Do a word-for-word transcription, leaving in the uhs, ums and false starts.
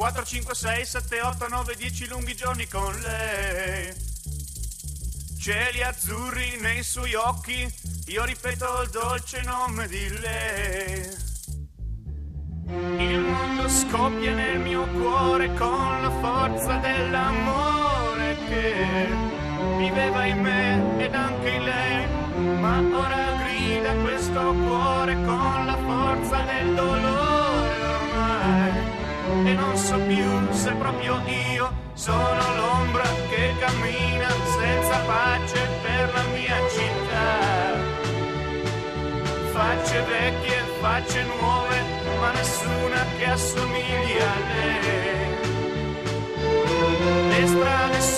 quattro, cinque, sei, sette, otto, nove, dieci lunghi giorni con lei. Cieli azzurri nei suoi occhi, io ripeto il dolce nome di lei. Il mondo scoppia nel mio cuore con la forza dell'amore che viveva in me ed anche in lei, ma ora grida questo cuore con la forza del dolore ormai. E non so più se proprio io sono l'ombra che cammina senza pace per la mia città. Facce vecchie, facce nuove, ma nessuna che assomiglia a lei. Le strade